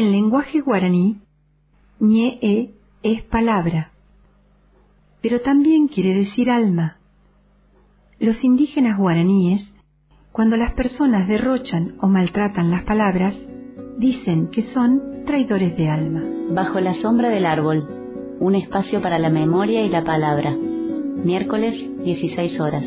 En lenguaje guaraní, ñe es palabra, pero también quiere decir alma. Los indígenas guaraníes, cuando las personas derrochan o maltratan las palabras, dicen que son traidores de alma. Bajo la sombra del árbol, un espacio para la memoria y la palabra. Miércoles, 16 horas.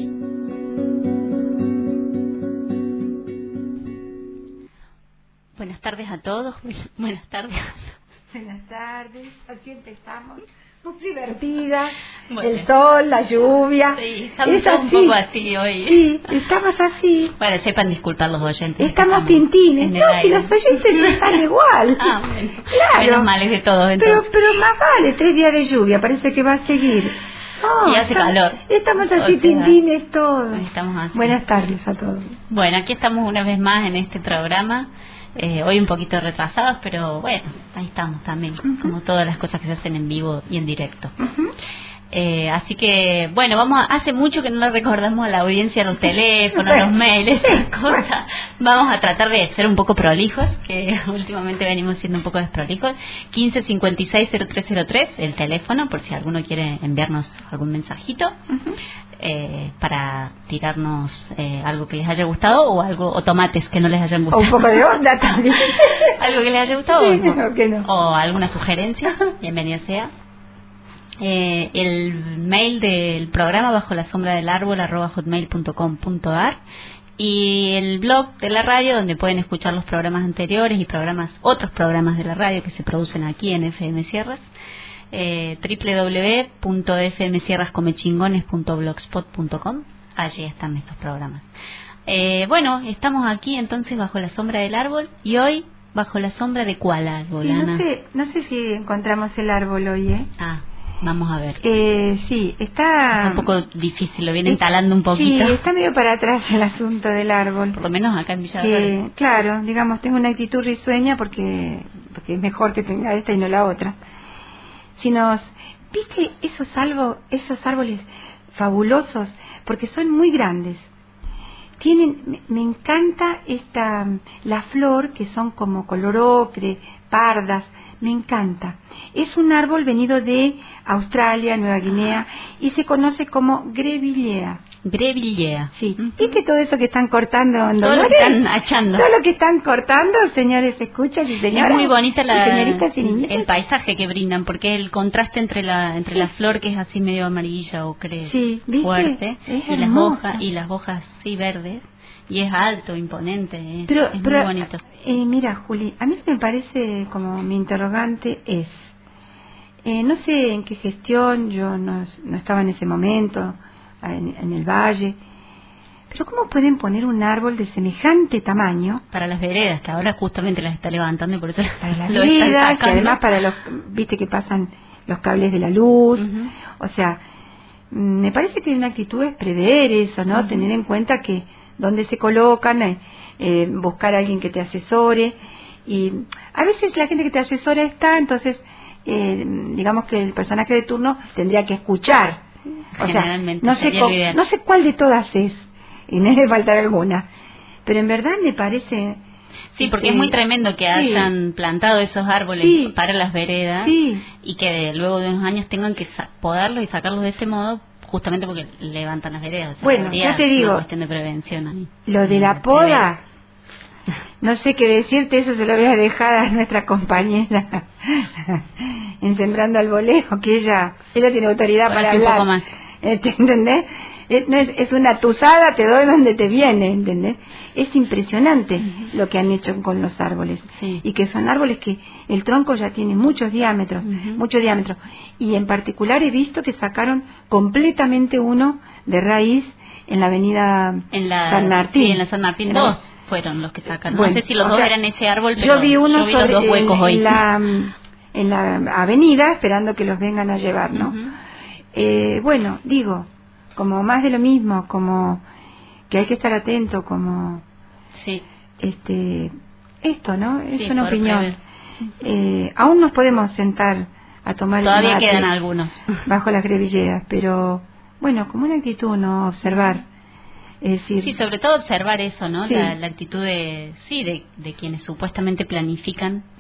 Buenas tardes a todos. Buenas tardes. Buenas tardes. Así empezamos. Muy divertida. Bueno. El sol, la lluvia. Sí, estamos todos un poco así hoy. Sí, estamos así. Bueno, sepan disculpar los oyentes. Estamos tintines. No, si los oyentes no están igual. Ah, bueno. Claro. Menos males de todos, entonces. Pero más vale, 3 días de lluvia, parece que va a seguir. No, y hace calor. Estamos así, tintines todos. Estamos así. Buenas tardes a todos. Bueno, aquí estamos una vez más en este programa. Hoy un poquito retrasados, pero bueno, ahí estamos también, como todas las cosas que se hacen en vivo y en directo. Así que, bueno, hace mucho que no le recordamos a la audiencia los teléfonos, los mails, esas cosas. Vamos a tratar de ser un poco prolijos, que últimamente venimos siendo un poco desprolijos. 1556-0303, el teléfono, por si alguno quiere enviarnos algún mensajito. Para tirarnos algo que les haya gustado o tomates que no les hayan gustado. O un poco de onda también. Algo que les haya gustado sí, o alguna sugerencia, bienvenida sea. El mail del programa bajo la sombra del árbol @hotmail.com.ar y el blog de la radio donde pueden escuchar los programas anteriores y otros programas de la radio que se producen aquí en FM Sierras. www.fmsierrascomechingones.blogspot.com. Allí están estos programas. Bueno, estamos aquí entonces bajo la sombra del árbol y hoy bajo la sombra de ¿cuál árbol, Ana? No sé si encontramos el árbol hoy, vamos a ver. Sí, está un poco difícil, lo vienen talando un poquito. Sí, está medio para atrás el asunto del árbol. Por lo menos acá en Villa Dolores. Claro, digamos, tengo una actitud risueña porque es mejor que tenga esta y no la otra. ¿Viste esos árboles fabulosos? Porque son muy grandes. Me encanta la flor, que son como color ocre, pardas, me encanta. Es un árbol venido de Australia, Nueva Guinea, y se conoce como grevillea. Grevillea. Sí. ¿Viste todo eso que están cortando en Todo Dolores? lo que están achando. Todo lo que están cortando, señores, escuchan y señoras. Es muy bonita señoritas y niños. El paisaje que brindan, porque el contraste entre la flor, que es así medio amarilla o fuerte, y las hojas sí verdes, y es alto, imponente, es muy bonito. Mira, Juli, a mí me parece, como mi interrogante es, no sé en qué gestión, yo no estaba en ese momento, en el valle, pero ¿cómo pueden poner un árbol de semejante tamaño? Para las veredas, que ahora justamente las está levantando y por eso para las veredas, y además para viste que pasan los cables de la luz, o sea, me parece que una actitud es prever eso, ¿no? Tener en cuenta que dónde se colocan, buscar a alguien que te asesore, y a veces la gente que te asesora está, entonces digamos que el personaje de turno tendría que escuchar. O sea, no sé cuál de todas es, y no debe faltar alguna, pero en verdad me parece... Sí, porque es muy tremendo que hayan plantado esos árboles para las veredas y que luego de unos años tengan que podarlos y sacarlos de ese modo, justamente porque levantan las veredas. O sea, bueno, ya te digo, una cuestión de prevención ahí. Lo de la poda, no sé qué decirte, eso se lo voy a dejar a nuestra compañera en Sembrando Arboleo, que ella tiene autoridad para hablar. Un poco más. ¿Entendés? Es una tusada, te doy donde te viene, ¿entendés? Es impresionante lo que han hecho con los árboles. Y que son árboles que el tronco ya tiene muchos diámetros, y en particular he visto que sacaron completamente uno de raíz en la avenida San Martín. Sí, en la San Martín 2 fueron los que sacaron. Bueno, no sé si los dos eran ese árbol, pero yo vi uno los dos huecos hoy. En la avenida, esperando que los vengan a llevar, ¿no? Bueno, digo, como más de lo mismo, como que hay que estar atento, como esto, ¿no? Es una opinión. Aún nos podemos sentar a tomar todavía quedan algunos bajo las grevilleras, pero bueno, como una actitud, no observar, es decir, sí, sobre todo observar eso, ¿no? La actitud de quienes supuestamente planifican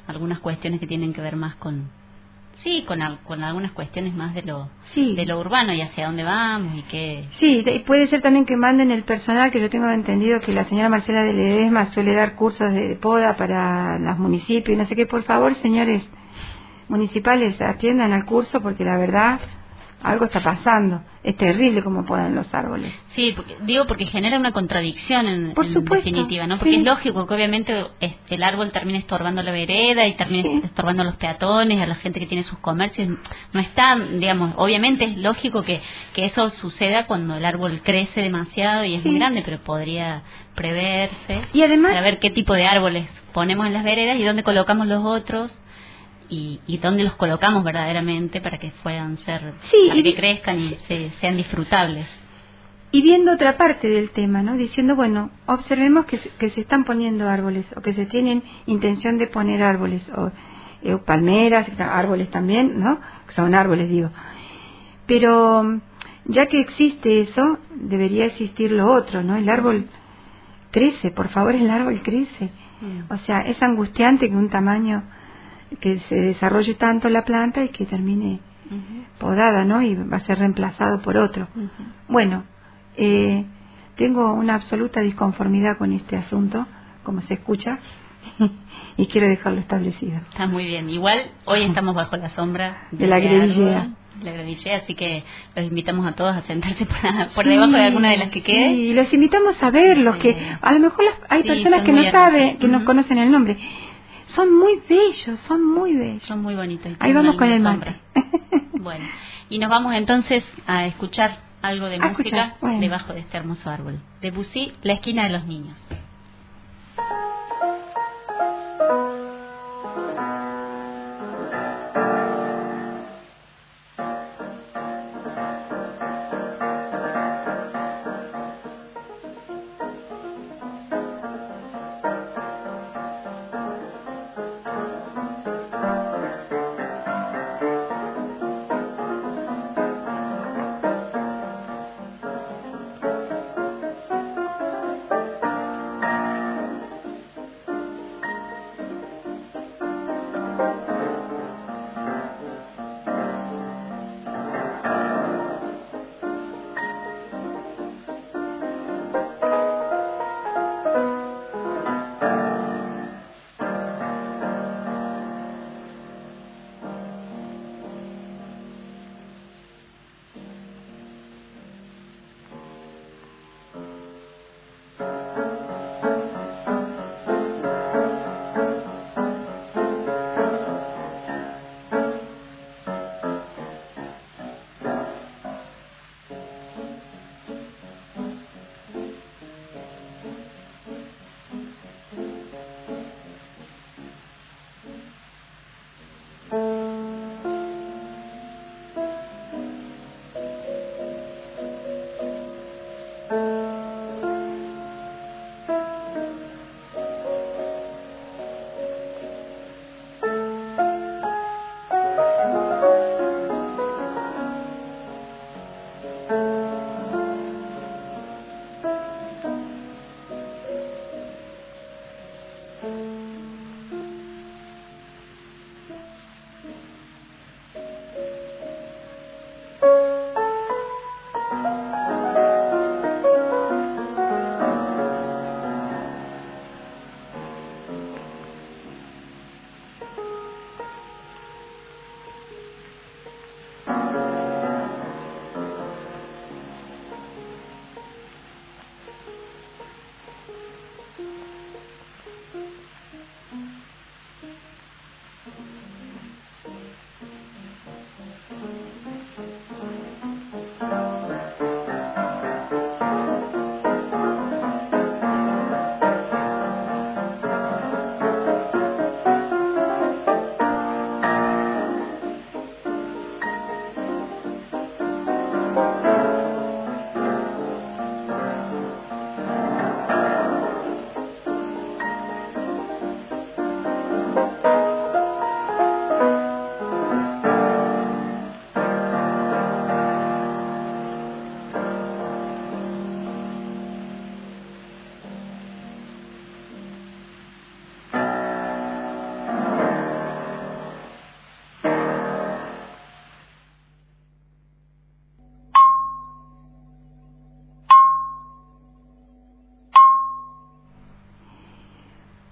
algunas cuestiones que tienen que ver más con algunas cuestiones más de lo urbano y hacia dónde vamos y qué. Sí, puede ser también que manden el personal, que yo tengo entendido que la señora Marcela de Ledesma suele dar cursos de poda para los municipios y no sé qué. Por favor, señores municipales, atiendan al curso, porque la verdad algo está pasando. Es terrible cómo podan los árboles. Sí, porque genera una contradicción en definitiva, ¿no? Porque sí. Es lógico que obviamente el árbol termine estorbando la vereda y termine estorbando a los peatones, a la gente que tiene sus comercios. No está, digamos, obviamente es lógico que eso suceda cuando el árbol crece demasiado y es muy grande, pero podría preverse. Y además, para ver qué tipo de árboles ponemos en las veredas y dónde colocamos los otros. Y dónde los colocamos verdaderamente para que puedan ser, para que crezcan y sean disfrutables. Y viendo otra parte del tema, ¿no? Diciendo, bueno, observemos que se están poniendo árboles, o que se tienen intención de poner árboles, o palmeras, árboles también, ¿no? Son árboles, digo. Pero ya que existe eso, debería existir lo otro, ¿no? El árbol crece, por favor, el árbol crece. O sea, es angustiante que un tamaño, que se desarrolle tanto la planta y que termine podada, ¿no? Y va a ser reemplazado por otro. Bueno, tengo una absoluta disconformidad con este asunto, como se escucha, y quiero dejarlo establecido. Está muy bien. Igual hoy estamos bajo la sombra de la grevillea. Así que los invitamos a todos a sentarse por debajo de alguna de las que quede. Sí, los invitamos a verlos, que a lo mejor hay personas que no saben, que no conocen el nombre. Son muy bellos, son muy bellos. Son muy bonitos. Ahí vamos con el mate. Bueno, y nos vamos entonces a escuchar algo de música debajo de este hermoso árbol. Debussy, La esquina de los niños.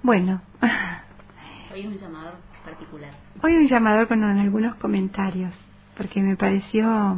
Bueno. Hoy un llamador particular. Hoy un llamador con algunos comentarios, porque me pareció,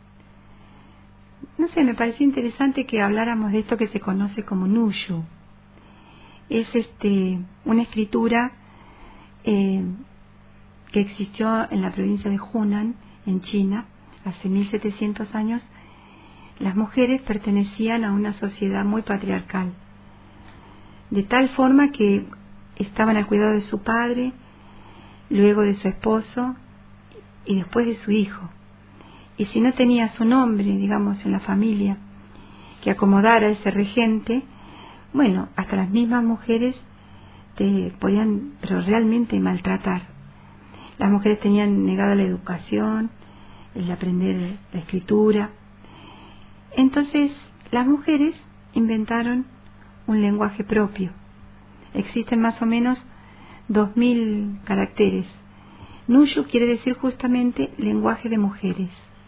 no sé, me pareció interesante que habláramos de esto que se conoce como Nushu. Es una escritura que existió en la provincia de Hunan, en China, hace 1700 años. Las mujeres pertenecían a una sociedad muy patriarcal, de tal forma que estaban al cuidado de su padre, luego de su esposo y después de su hijo. Y si no tenía su nombre, digamos, en la familia, que acomodara a ese regente, bueno, hasta las mismas mujeres te podían, pero realmente maltratar. Las mujeres tenían negada la educación, el aprender la escritura. Entonces, las mujeres inventaron un lenguaje propio. Existen más o menos 2000 caracteres. Nushu quiere decir justamente lenguaje de mujeres.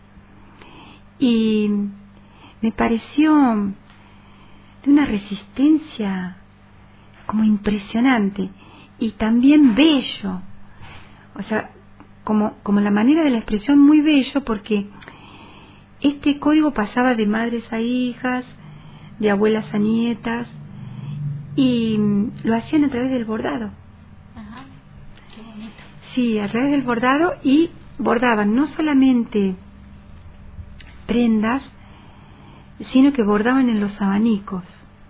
Y me pareció de una resistencia como impresionante y también bello. O sea, como la manera de la expresión muy bello, porque este código pasaba de madres a hijas, de abuelas a nietas, y lo hacían a través del bordado. Ajá, qué bonito. Sí, a través del bordado, y bordaban no solamente prendas, sino que bordaban en los abanicos.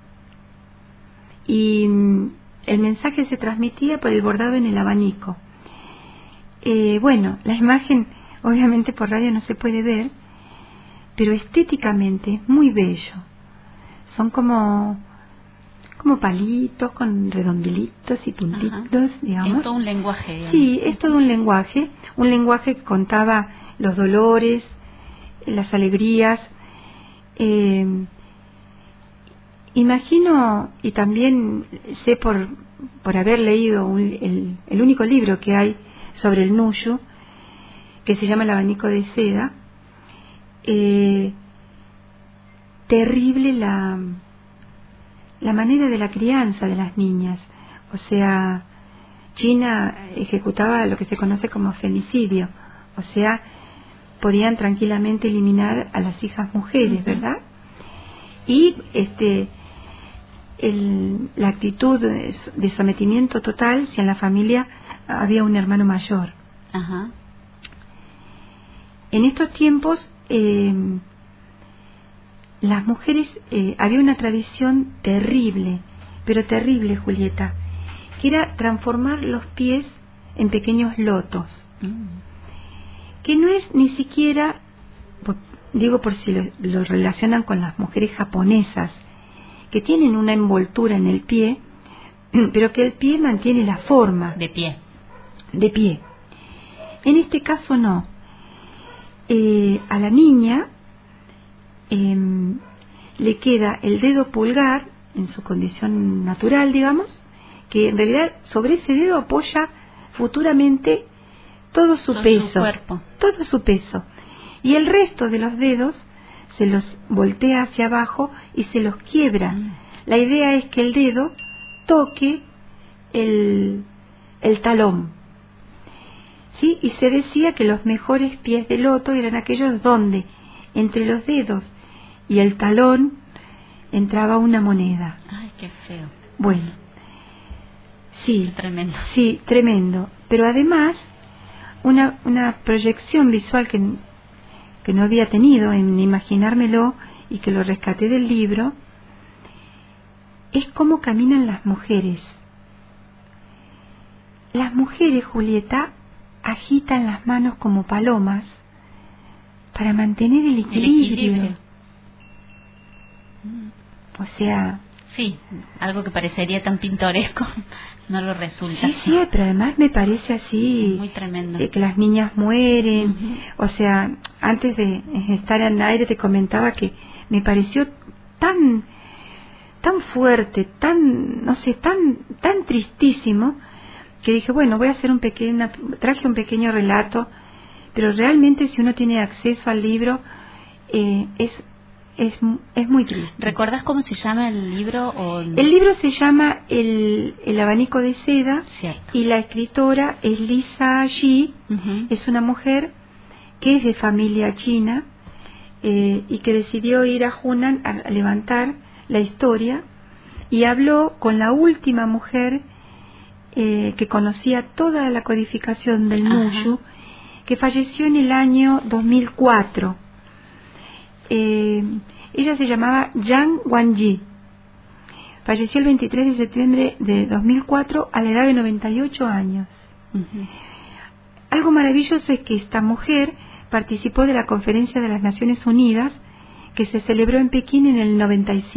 Y el mensaje se transmitía por el bordado en el abanico. Bueno, la imagen obviamente por radio no se puede ver, pero estéticamente es muy bello. Son como palitos con redondelitos y puntitos, digamos. Es todo un lenguaje, digamos. Sí, es todo un lenguaje que contaba los dolores, las alegrías. Imagino, y también sé por haber leído el único libro que hay sobre el Nushu, que se llama El abanico de seda, terrible la manera de la crianza de las niñas. O sea, China ejecutaba lo que se conoce como femicidio, o sea, podían tranquilamente eliminar a las hijas mujeres, ¿verdad? Y la actitud de sometimiento total si en la familia había un hermano mayor. Ajá. En estos tiempos las mujeres, había una tradición terrible, pero terrible, Julieta, que era transformar los pies en pequeños lotos, que no es ni siquiera, digo por si lo relacionan con las mujeres japonesas, que tienen una envoltura en el pie, pero que el pie mantiene la forma de pie. En este caso no. A la niña le queda el dedo pulgar en su condición natural, digamos, que en realidad sobre ese dedo apoya futuramente todo su peso, su cuerpo. Todo su peso, y el resto de los dedos se los voltea hacia abajo y se los quiebra. La idea es que el dedo toque el talón, ¿sí? Y se decía que los mejores pies de loto eran aquellos donde entre los dedos y el talón entraba una moneda. Ay, qué feo. Bueno, sí, Tremendo. Sí, tremendo. Pero además, una proyección visual que no había tenido en imaginármelo y que lo rescaté del libro, es cómo caminan las mujeres. Las mujeres, Julieta, agitan las manos como palomas para mantener el equilibrio. O sea... Sí, algo que parecería tan pintoresco no lo resulta. Sí, pero además me parece así... Muy tremendo. Que las niñas mueren. O sea, antes de estar en aire te comentaba que me pareció tan fuerte, no sé, tan tristísimo, que dije, bueno, voy a hacer traje un pequeño relato, pero realmente si uno tiene acceso al libro, es Es muy triste. ¿Recordás cómo se llama el libro? El libro se llama El abanico de seda. Cierto. Y la escritora es Lisa Ji. Es una mujer que es de familia china y que decidió ir a Hunan a levantar la historia, y habló con la última mujer que conocía toda la codificación del Nushu, que falleció en el año 2004. Ella se llamaba Yang Wanji. Falleció el 23 de septiembre de 2004 a la edad de 98 años. Algo maravilloso es que esta mujer participó de la Conferencia de las Naciones Unidas que se celebró en Pekín en el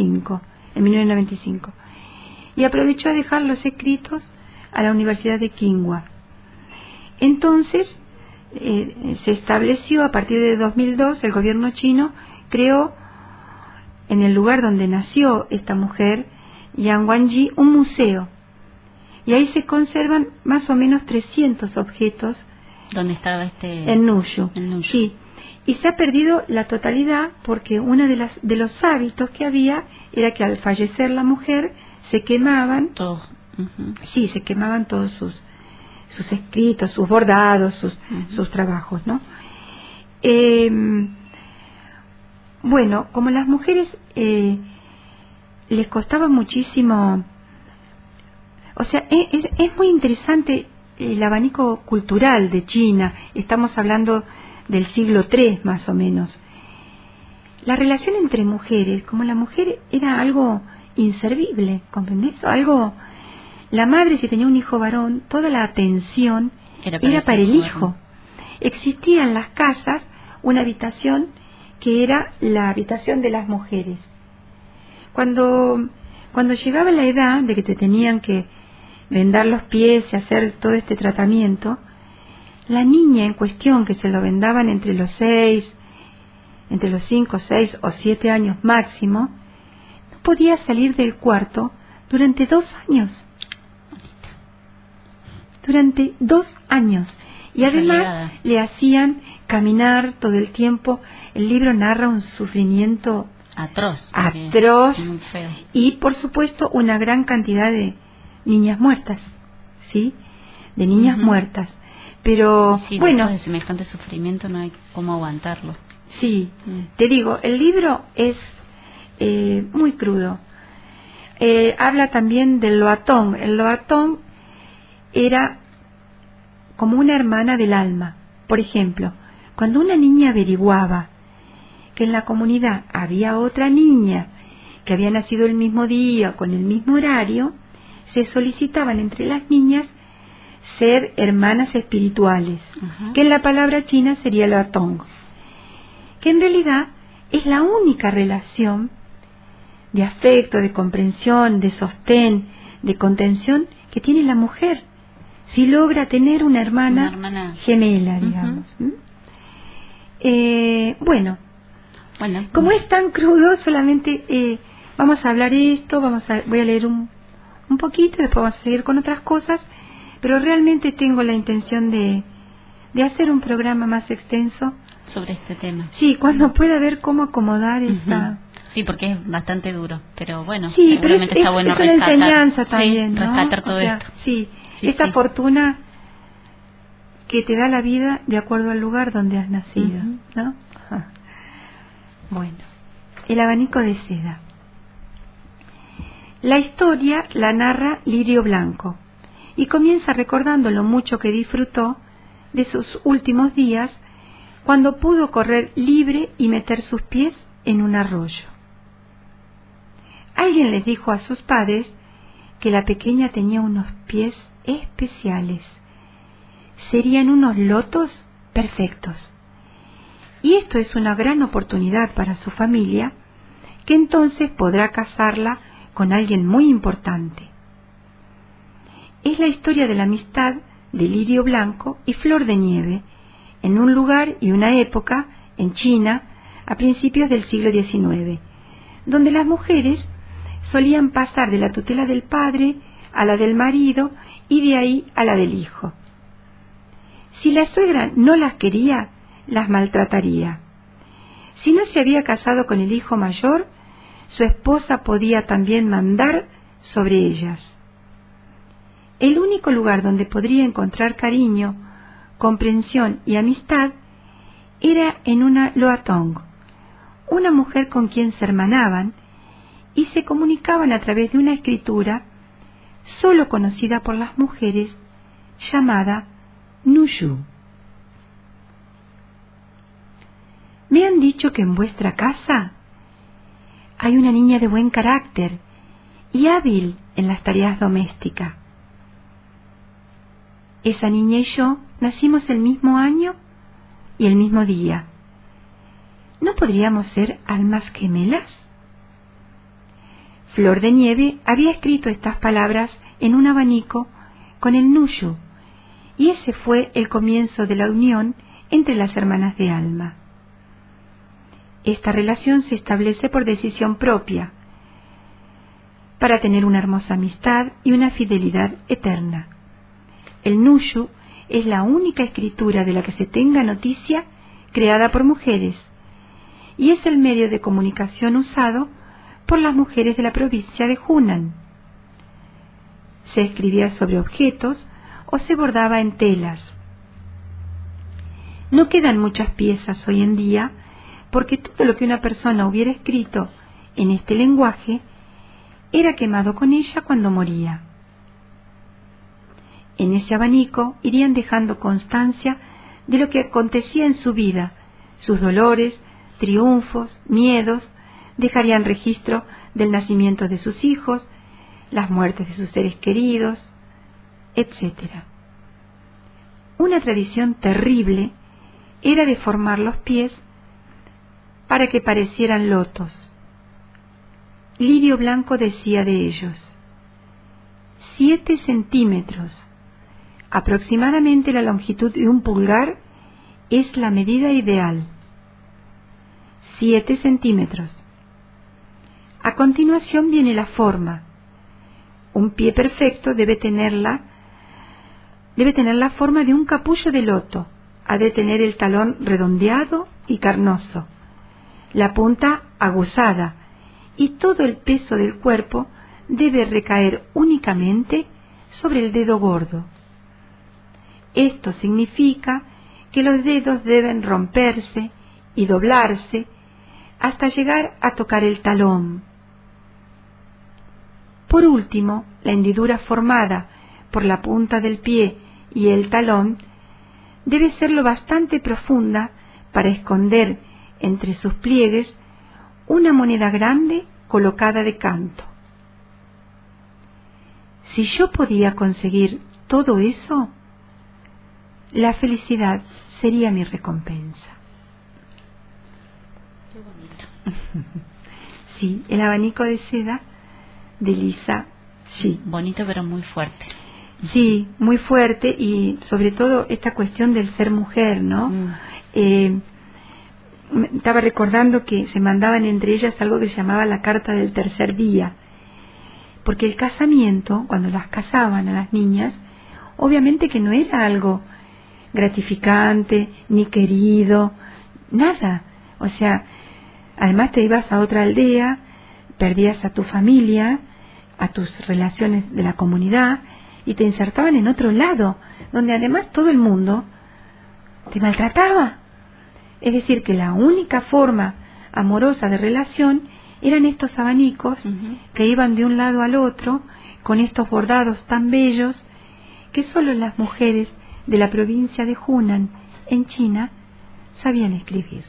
1995, y aprovechó a dejar los escritos a la Universidad de Tsinghua. Entonces se estableció, a partir de 2002, el gobierno chino creó en el lugar donde nació esta mujer, Yang Wanji, un museo, y ahí se conservan más o menos 300 objetos. ¿Dónde estaba en Nushu? Sí, y se ha perdido la totalidad porque uno de los hábitos que había era que al fallecer la mujer se quemaban todos. Sí, se quemaban todos sus escritos, sus bordados, sus trabajos, ¿no? Bueno, como las mujeres les costaba muchísimo, o sea, es muy interesante el abanico cultural de China. Estamos hablando del siglo III más o menos. La relación entre mujeres, como la mujer era algo inservible, ¿comprendés? Algo, la madre, si tenía un hijo varón, toda la atención era para el hijo. Existía en las casas una habitación que era la habitación de las mujeres. Cuando llegaba la edad de que te tenían que vendar los pies y hacer todo este tratamiento, la niña en cuestión, que se lo vendaban entre los 5, 6 o 7 años máximo, no podía salir del cuarto durante 2 años. Durante 2 años. Y además le hacían caminar todo el tiempo. El libro narra un sufrimiento atroz, y por supuesto una gran cantidad de niñas muertas, ¿sí? De niñas muertas. Pero sí, bueno, después de semejante sufrimiento no hay cómo aguantarlo. Sí, te digo, el libro es muy crudo. Habla también del loatón. El loatón era como una hermana del alma. Por ejemplo, cuando una niña averiguaba que en la comunidad había otra niña que había nacido el mismo día, con el mismo horario, se solicitaban entre las niñas ser hermanas espirituales, que en la palabra china sería loatong, que en realidad es la única relación de afecto, de comprensión, de sostén, de contención que tiene la mujer, si logra tener una hermana gemela, digamos. Bueno, como es tan crudo, solamente vamos a hablar esto, voy a leer un poquito y después vamos a seguir con otras cosas, pero realmente tengo la intención de hacer un programa más extenso sobre este tema. Sí, cuando pueda ver cómo acomodar esta... Sí, porque es bastante duro, pero bueno, sí, pero está bueno es rescatar, una enseñanza también, ¿no? Rescatar todo esto. Sí, esta fortuna que te da la vida de acuerdo al lugar donde has nacido, ¿no? Bueno, el abanico de seda. La historia la narra Lirio Blanco y comienza recordando lo mucho que disfrutó de sus últimos días cuando pudo correr libre y meter sus pies en un arroyo. Alguien les dijo a sus padres que la pequeña tenía unos pies especiales. Serían unos lotos perfectos. Y esto es una gran oportunidad para su familia, que entonces podrá casarla con alguien muy importante. Es la historia de la amistad de Lirio Blanco y Flor de Nieve, en un lugar y una época, en China, a principios del siglo XIX, donde las mujeres solían pasar de la tutela del padre a la del marido y de ahí a la del hijo. Si la suegra no las quería, las maltrataría. Si no se había casado con el hijo mayor, su esposa podía también mandar sobre ellas. El único lugar donde podría encontrar cariño, comprensión y amistad era en una loatong, una mujer con quien se hermanaban y se comunicaban a través de una escritura sólo conocida por las mujeres, llamada Nushu. Me han dicho que en vuestra casa hay una niña de buen carácter y hábil en las tareas domésticas. Esa niña y yo nacimos el mismo año y el mismo día. ¿No podríamos ser almas gemelas? Flor de Nieve había escrito estas palabras en un abanico con el Nushu, y ese fue el comienzo de la unión entre las hermanas de alma. Esta relación se establece por decisión propia, para tener una hermosa amistad y una fidelidad eterna. El Nushu es la única escritura de la que se tenga noticia creada por mujeres, y es el medio de comunicación usado por las mujeres de la provincia de Hunan. Se escribía sobre objetos o se bordaba en telas. No quedan muchas piezas hoy en día, porque todo lo que una persona hubiera escrito en este lenguaje era quemado con ella cuando moría. En ese abanico irían dejando constancia de lo que acontecía en su vida, sus dolores, triunfos, miedos, dejarían registro del nacimiento de sus hijos, las muertes de sus seres queridos, etc. Una tradición terrible era deformar los pies para que parecieran lotos. Lirio Blanco decía de ellos: 7 centímetros, aproximadamente la longitud de un pulgar, es la medida ideal. 7 centímetros. A continuación viene la forma. Un pie perfecto debe tener la forma de un capullo de loto. Ha de tener el talón redondeado y carnoso, la punta aguzada, y todo el peso del cuerpo debe recaer únicamente sobre el dedo gordo. Esto significa que los dedos deben romperse y doblarse hasta llegar a tocar el talón. Por último, la hendidura formada por la punta del pie y el talón debe ser lo bastante profunda para esconder entre sus pliegues una moneda grande colocada de canto. Si yo podía conseguir todo eso, la felicidad sería mi recompensa. Qué bonito. Sí, el abanico de seda de Lisa Shi. Bonito pero muy fuerte. Sí, muy fuerte, y sobre todo esta cuestión del ser mujer, ¿no? Estaba recordando que se mandaban entre ellas algo que se llamaba la carta del tercer día, porque el casamiento, cuando las casaban a las niñas, obviamente que no era algo gratificante, ni querido, nada. O sea, además te ibas a otra aldea, perdías a tu familia, a tus relaciones de la comunidad, y te insertaban en otro lado, donde además todo el mundo te maltrataba. Es decir, que la única forma amorosa de relación eran estos abanicos que iban de un lado al otro, con estos bordados tan bellos que solo las mujeres de la provincia de Hunan, en China, sabían escribir.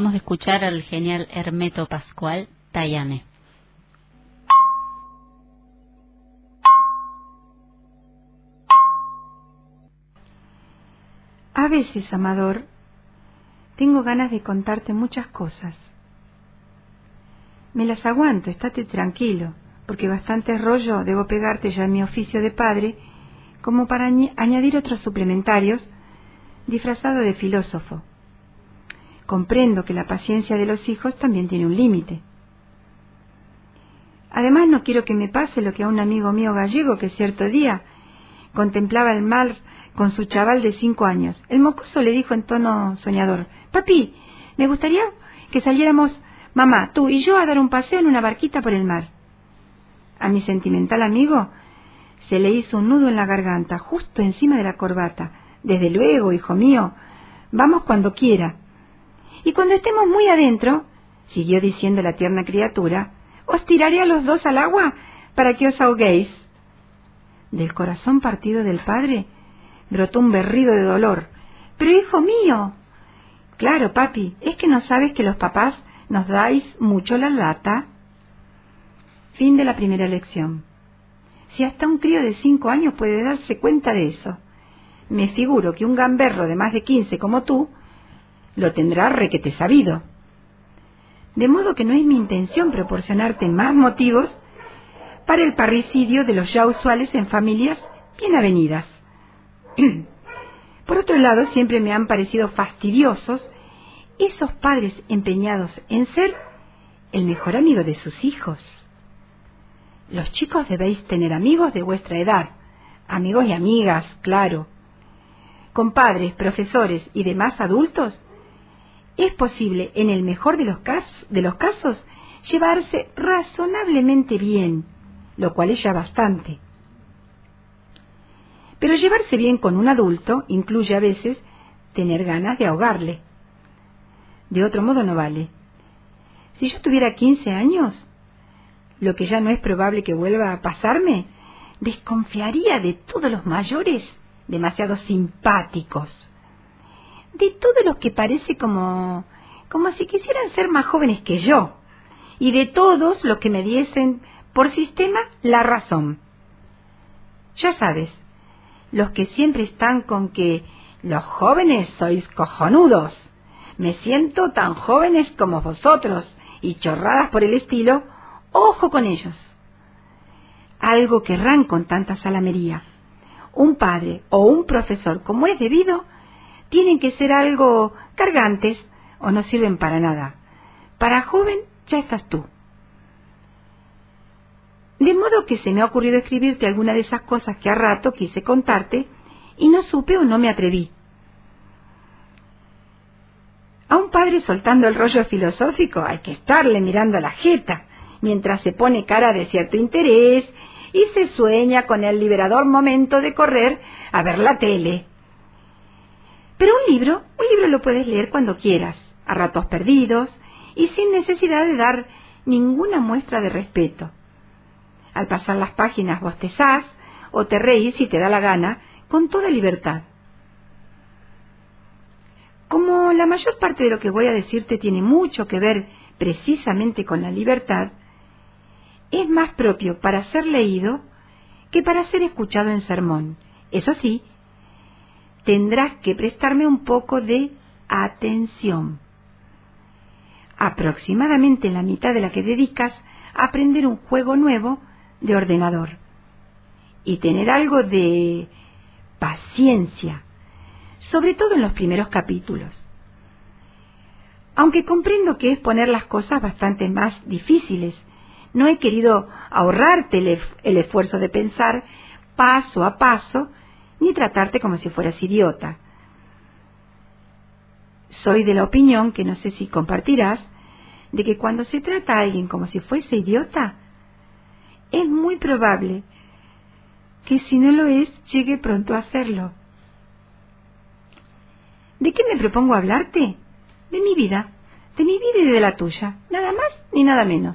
Acabamos de escuchar al genial Hermeto Pascual, Tayane. A veces, Amador, tengo ganas de contarte muchas cosas. Me las aguanto, estate tranquilo, porque bastante rollo debo pegarte ya en mi oficio de padre, como para añadir otros suplementarios, disfrazado de filósofo. Comprendo que la paciencia de los hijos también tiene un límite. Además, no quiero que me pase lo que a un amigo mío gallego que cierto día contemplaba el mar con su chaval de 5 años. El mocoso le dijo en tono soñador: «Papi, me gustaría que saliéramos, mamá, tú y yo, a dar un paseo en una barquita por el mar». A mi sentimental amigo se le hizo un nudo en la garganta, justo encima de la corbata. «Desde luego, hijo mío, vamos cuando quiera. Y cuando estemos muy adentro», siguió diciendo la tierna criatura, «os tiraré a los dos al agua para que os ahoguéis». Del corazón partido del padre brotó un berrido de dolor. «Pero, hijo mío». «Claro, papi, es que no sabes que los papás nos dais mucho la lata». Fin de la primera lección. Si hasta un crío de 5 años puede darse cuenta de eso, me figuro que un gamberro de más de 15 como tú lo tendrá requete sabido. De modo que no es mi intención proporcionarte más motivos para el parricidio de los ya usuales en familias bien avenidas. Por otro lado, siempre me han parecido fastidiosos esos padres empeñados en ser el mejor amigo de sus hijos. Los chicos debéis tener amigos de vuestra edad, amigos y amigas, claro. Con padres, profesores y demás adultos, es posible, en el mejor de los casos, llevarse razonablemente bien, lo cual es ya bastante. Pero llevarse bien con un adulto incluye a veces tener ganas de ahogarle. De otro modo no vale. Si yo tuviera 15 años, lo que ya no es probable que vuelva a pasarme, desconfiaría de todos los mayores demasiado simpáticos, de todos los que parece como si quisieran ser más jóvenes que yo, y de todos los que me diesen por sistema la razón. Ya sabes, los que siempre están con que los jóvenes sois cojonudos, me siento tan jóvenes como vosotros, y chorradas por el estilo, ojo con ellos. Algo querrán con tanta salamería. Un padre o un profesor, como es debido, tienen que ser algo cargantes o no sirven para nada. Para joven ya estás tú. De modo que se me ha ocurrido escribirte alguna de esas cosas que a rato quise contarte y no supe o no me atreví. A un padre soltando el rollo filosófico hay que estarle mirando a la jeta, mientras se pone cara de cierto interés y se sueña con el liberador momento de correr a ver la tele. Pero un libro lo puedes leer cuando quieras, a ratos perdidos y sin necesidad de dar ninguna muestra de respeto. Al pasar las páginas bostezás o te reís si te da la gana, con toda libertad. Como la mayor parte de lo que voy a decirte tiene mucho que ver precisamente con la libertad, es más propio para ser leído que para ser escuchado en sermón. Eso sí, tendrás que prestarme un poco de atención. Aproximadamente la mitad de la que dedicas a aprender un juego nuevo de ordenador. Y tener algo de paciencia, sobre todo en los primeros capítulos. Aunque comprendo que es poner las cosas bastante más difíciles, no he querido ahorrarte el esfuerzo de pensar paso a paso, ni tratarte como si fueras idiota. Soy de la opinión, que no sé si compartirás, de que cuando se trata a alguien como si fuese idiota, es muy probable que si no lo es, llegue pronto a serlo. ¿De qué me propongo hablarte? De mi vida y de la tuya, nada más ni nada menos.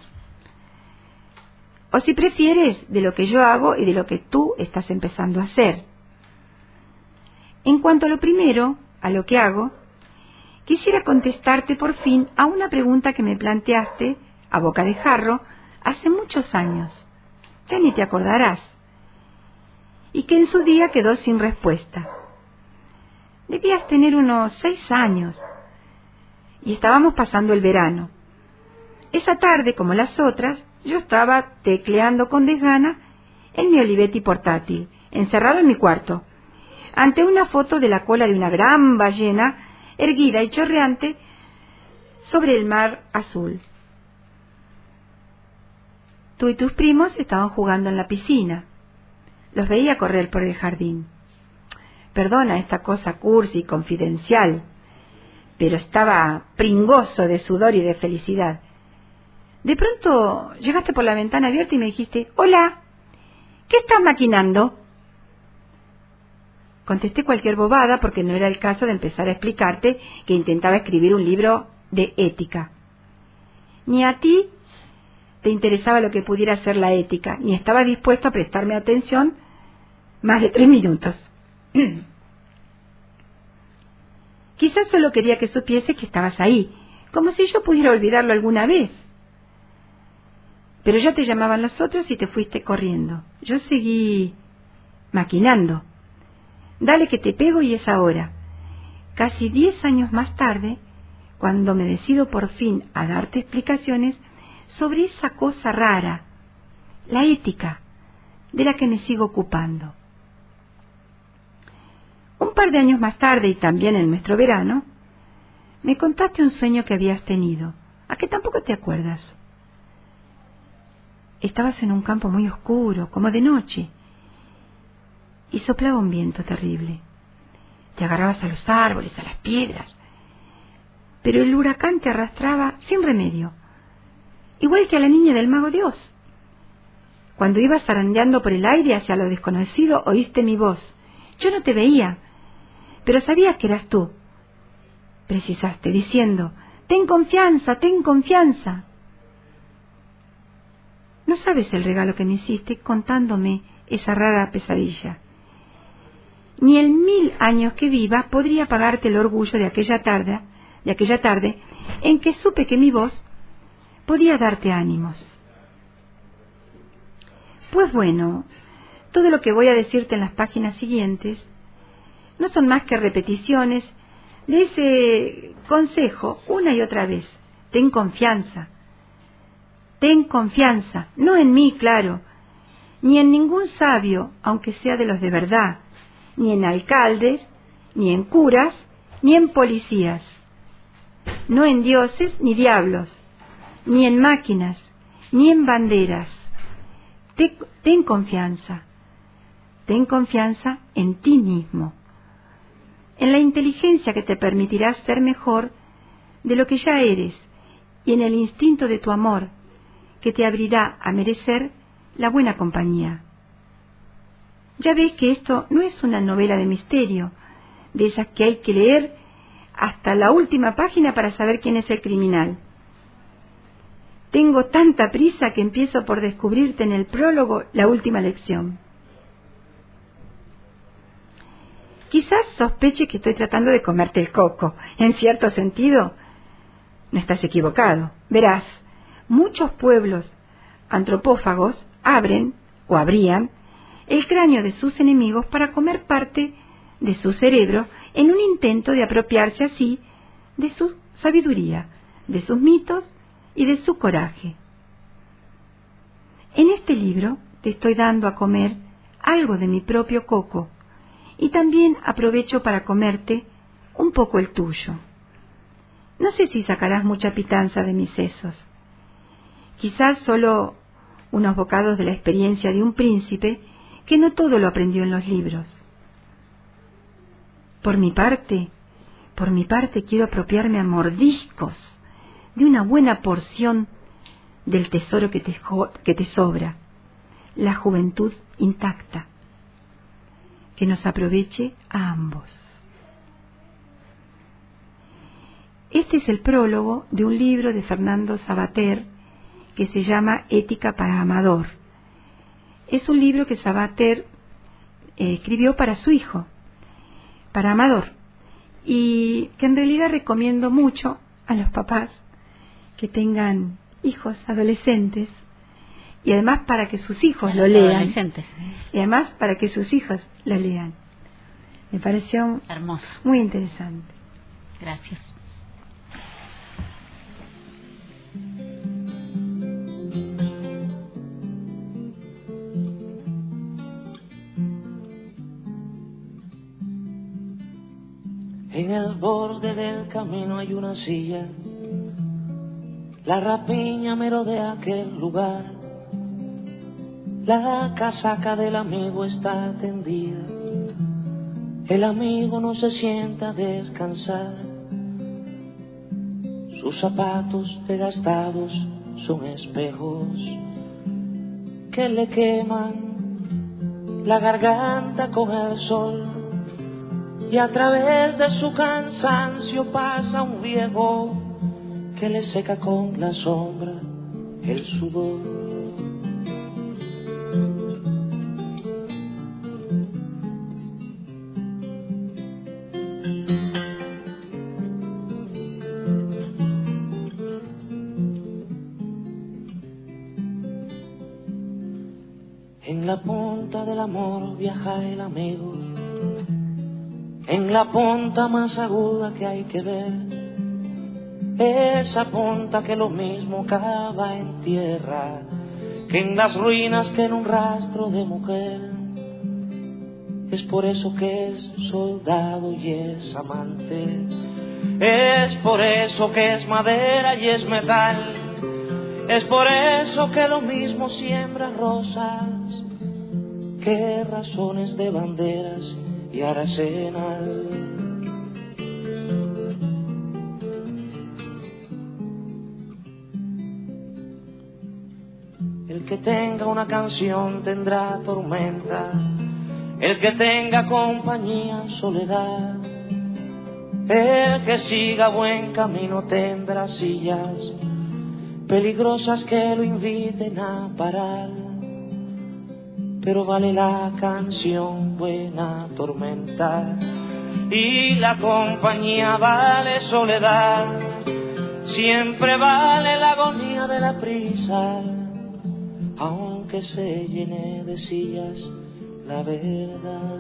O si prefieres, de lo que yo hago y de lo que tú estás empezando a hacer. En cuanto a lo primero, a lo que hago, quisiera contestarte por fin a una pregunta que me planteaste, a boca de jarro, hace muchos años. Ya ni te acordarás. Y que en su día quedó sin respuesta. Debías tener unos 6 años. Y estábamos pasando el verano. Esa tarde, como las otras, yo estaba tecleando con desgana en mi Olivetti portátil, encerrado en mi cuarto, ante una foto de la cola de una gran ballena, erguida y chorreante, sobre el mar azul. Tú y tus primos estaban jugando en la piscina. Los veía correr por el jardín. Perdona esta cosa cursi y confidencial, pero estaba pringoso de sudor y de felicidad. De pronto llegaste por la ventana abierta y me dijiste: «Hola, ¿qué estás maquinando?». Contesté cualquier bobada porque no era el caso de empezar a explicarte que intentaba escribir un libro de ética. Ni a ti te interesaba lo que pudiera ser la ética, ni estabas dispuesto a prestarme atención más de 3 minutos. Quizás solo quería que supiese que estabas ahí, como si yo pudiera olvidarlo alguna vez. Pero ya te llamaban los otros y te fuiste corriendo. Yo seguí maquinando. Dale que te pego y es ahora. Casi 10 años más tarde, cuando me decido por fin a darte explicaciones sobre esa cosa rara, la ética, de la que me sigo ocupando. Un par de años más tarde, y también en nuestro verano, me contaste un sueño que habías tenido, a que tampoco te acuerdas. Estabas en un campo muy oscuro, como de noche, y soplaba un viento terrible. Te agarrabas a los árboles, a las piedras, pero el huracán te arrastraba sin remedio, igual que a la niña del Mago de Oz. Cuando ibas zarandeando por el aire hacia lo desconocido, oíste mi voz. Yo no te veía, pero sabía que eras tú. Precisaste, diciendo: «Ten confianza, ten confianza». No sabes el regalo que me hiciste contándome esa rara pesadilla. Ni en 1000 años que viva podría pagarte el orgullo de aquella tarde en que supe que mi voz podía darte ánimos. Pues bueno, todo lo que voy a decirte en las páginas siguientes no son más que repeticiones de ese consejo una y otra vez. Ten confianza. Ten confianza, no en mí, claro, ni en ningún sabio, aunque sea de los de verdad, ni en alcaldes, ni en curas, ni en policías, no en dioses ni diablos, ni en máquinas, ni en banderas. Ten confianza en ti mismo, en la inteligencia que te permitirá ser mejor de lo que ya eres y en el instinto de tu amor que te abrirá a merecer la buena compañía. Ya ves que esto no es una novela de misterio, de esas que hay que leer hasta la última página para saber quién es el criminal. Tengo tanta prisa que empiezo por descubrirte en el prólogo la última lección. Quizás sospeche que estoy tratando de comerte el coco. En cierto sentido, no estás equivocado. Verás, muchos pueblos antropófagos abren o abrían el cráneo de sus enemigos para comer parte de su cerebro en un intento de apropiarse así de su sabiduría, de sus mitos y de su coraje. En este libro te estoy dando a comer algo de mi propio coco y también aprovecho para comerte un poco el tuyo. No sé si sacarás mucha pitanza de mis sesos. Quizás solo unos bocados de la experiencia de un príncipe que no todo lo aprendió en los libros. Por mi parte quiero apropiarme a mordiscos de una buena porción del tesoro que te sobra, la juventud intacta, que nos aproveche a ambos. Este es el prólogo de un libro de Fernando Savater que se llama Ética para Amador. Es un libro que Savater escribió para su hijo, para Amador, y que en realidad recomiendo mucho a los papás que tengan hijos adolescentes, y además para que sus hijos lo lean, y además para que sus hijos lo lean. Me pareció hermoso, muy interesante. Gracias. En el borde del camino hay una silla, la rapiña merodea aquel lugar, la casaca del amigo está tendida, el amigo no se sienta a descansar, sus zapatos desgastados son espejos que le queman la garganta con el sol. Y a través de su cansancio pasa un viejo que le seca con la sombra el sudor. En la punta del amor viaja el amigo, en la punta más aguda que hay que ver, esa punta que lo mismo cava en tierra que en las ruinas, que en un rastro de mujer. Es por eso que es soldado y es amante, es por eso que es madera y es metal, es por eso que lo mismo siembra rosas que razones de banderas y Arsenal. El que tenga una canción tendrá tormenta, el que tenga compañía soledad, el que siga buen camino tendrá sillas peligrosas que lo inviten a parar. Pero vale la canción buena tormenta, y la compañía vale soledad, siempre vale la agonía de la prisa, aunque se llene de sillas la verdad.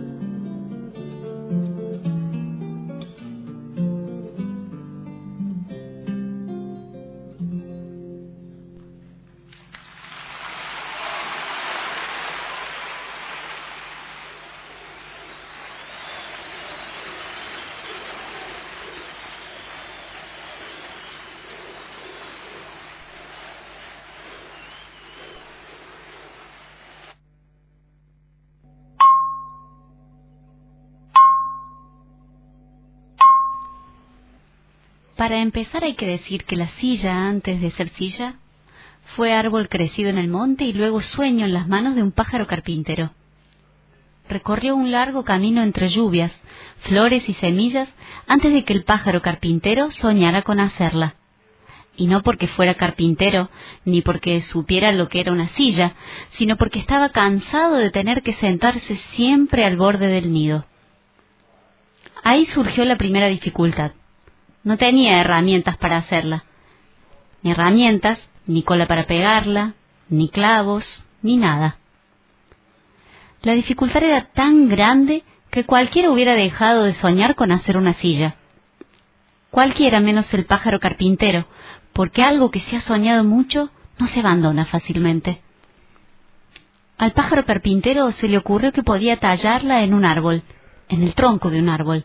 Para empezar hay que decir que la silla, antes de ser silla, fue árbol crecido en el monte y luego sueño en las manos de un pájaro carpintero. Recorrió un largo camino entre lluvias, flores y semillas antes de que el pájaro carpintero soñara con hacerla. Y no porque fuera carpintero, ni porque supiera lo que era una silla, sino porque estaba cansado de tener que sentarse siempre al borde del nido. Ahí surgió la primera dificultad. No tenía herramientas para hacerla. Ni herramientas, ni cola para pegarla, ni clavos, ni nada. La dificultad era tan grande que cualquiera hubiera dejado de soñar con hacer una silla. Cualquiera menos el pájaro carpintero, porque algo que se ha soñado mucho no se abandona fácilmente. Al pájaro carpintero se le ocurrió que podía tallarla en un árbol, en el tronco de un árbol.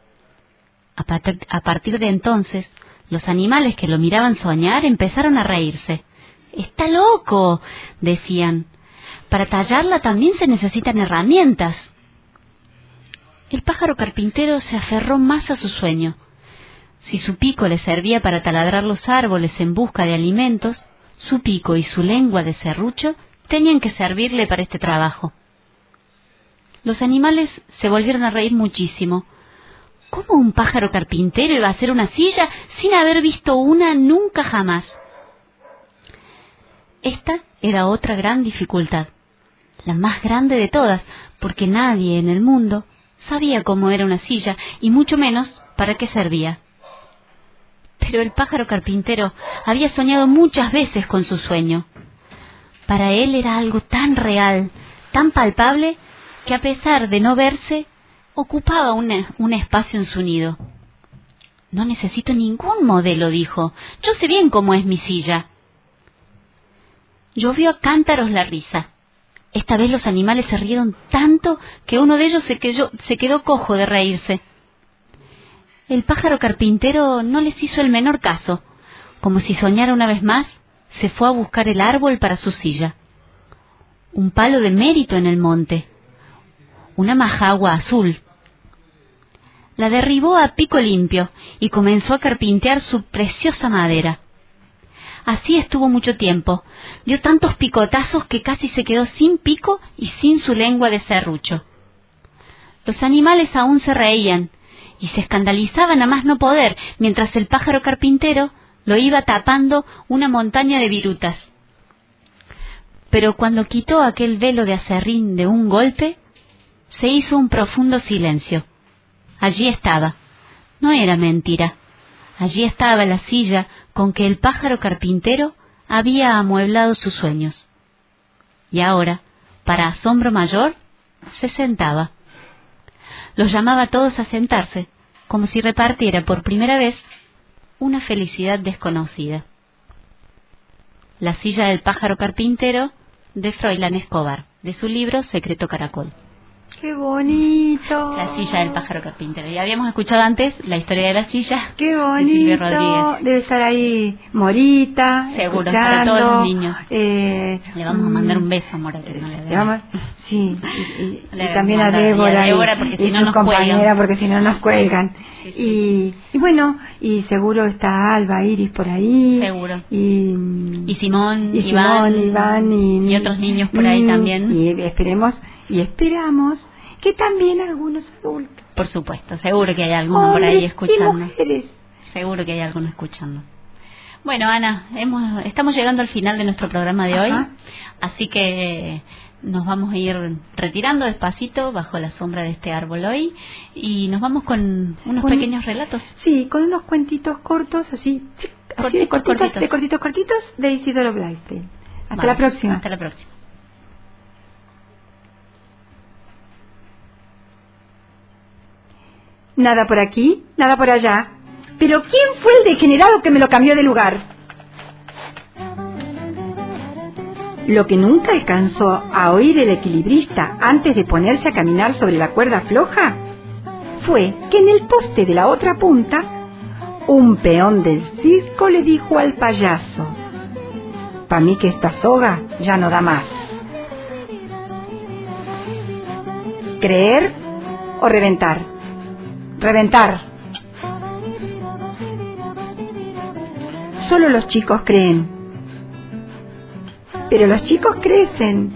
A partir de entonces, los animales que lo miraban soñar empezaron a reírse. «¡Está loco!», decían. «Para tallarla también se necesitan herramientas». El pájaro carpintero se aferró más a su sueño. Si su pico le servía para taladrar los árboles en busca de alimentos, su pico y su lengua de serrucho tenían que servirle para este trabajo. Los animales se volvieron a reír muchísimo. ¿Cómo un pájaro carpintero iba a hacer una silla sin haber visto una nunca jamás? Esta era otra gran dificultad, la más grande de todas, porque nadie en el mundo sabía cómo era una silla y mucho menos para qué servía. Pero el pájaro carpintero había soñado muchas veces con su sueño. Para él era algo tan real, tan palpable, que a pesar de no verse, ocupaba un espacio en su nido. No necesito ningún modelo, dijo. Yo sé bien cómo es mi silla. Llovió a cántaros la risa. Esta vez los animales se rieron tanto que uno de ellos se quedó cojo de reírse. El pájaro carpintero no les hizo el menor caso. Como si soñara una vez más, se fue a buscar el árbol para su silla. Un palo de mérito en el monte. Una majagua azul. La derribó a pico limpio y comenzó a carpintear su preciosa madera. Así estuvo mucho tiempo. Dio tantos picotazos que casi se quedó sin pico y sin su lengua de serrucho. Los animales aún se reían y se escandalizaban a más no poder, mientras el pájaro carpintero lo iba tapando una montaña de virutas. Pero cuando quitó aquel velo de aserrín de un golpe, se hizo un profundo silencio. Allí estaba. No era mentira. Allí estaba la silla con que el pájaro carpintero había amueblado sus sueños. Y ahora, para asombro mayor, se sentaba. Los llamaba a todos a sentarse, como si repartiera por primera vez una felicidad desconocida. La silla del pájaro carpintero, de Froilán Escobar, de su libro Secreto Caracol. ¡Qué bonito! La silla del pájaro carpintero. Ya habíamos escuchado antes la historia de la silla. ¡Qué bonito! De Silvio Rodríguez. Debe estar ahí Morita. Seguro, escuchando. para todos los niños. Le vamos a mandar un beso a Mora, que no le vamos, sí, y también a Débora, porque si no sus nos compañeras, cuelgan. porque si no nos cuelgan. Sí. Y bueno, y seguro está Alba Iris por ahí. Seguro. Y Simón, Iván y otros niños por ahí también. Y esperamos que también algunos adultos. Por supuesto, seguro que hay alguno por ahí escuchando. Y mujeres. Seguro que hay alguno escuchando. Bueno, Ana, estamos llegando al final de nuestro programa de hoy, así que nos vamos a ir retirando despacito bajo la sombra de este árbol hoy y nos vamos con unos pequeños relatos. Sí, con unos cuentitos cortos, así de cortitos de Isidoro Blaiste. Hasta la próxima. Hasta la próxima. Nada por aquí, nada por allá. Pero ¿quién fue el degenerado que me lo cambió de lugar? Lo que nunca alcanzó a oír el equilibrista antes de ponerse a caminar sobre la cuerda floja fue que en el poste de la otra punta un peón del circo le dijo al payaso: «Pa' mí que esta soga ya no da más». ¿Creer o reventar? Reventar. Solo los chicos creen. Pero los chicos crecen.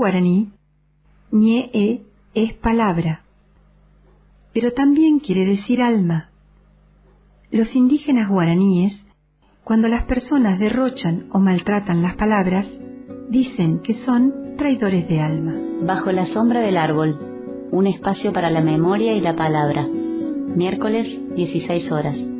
guaraní, ñe es palabra, pero también quiere decir alma. Los indígenas guaraníes, cuando las personas derrochan o maltratan las palabras, dicen que son traidores de alma. Bajo la sombra del árbol, un espacio para la memoria y la palabra. Miércoles, 16 horas.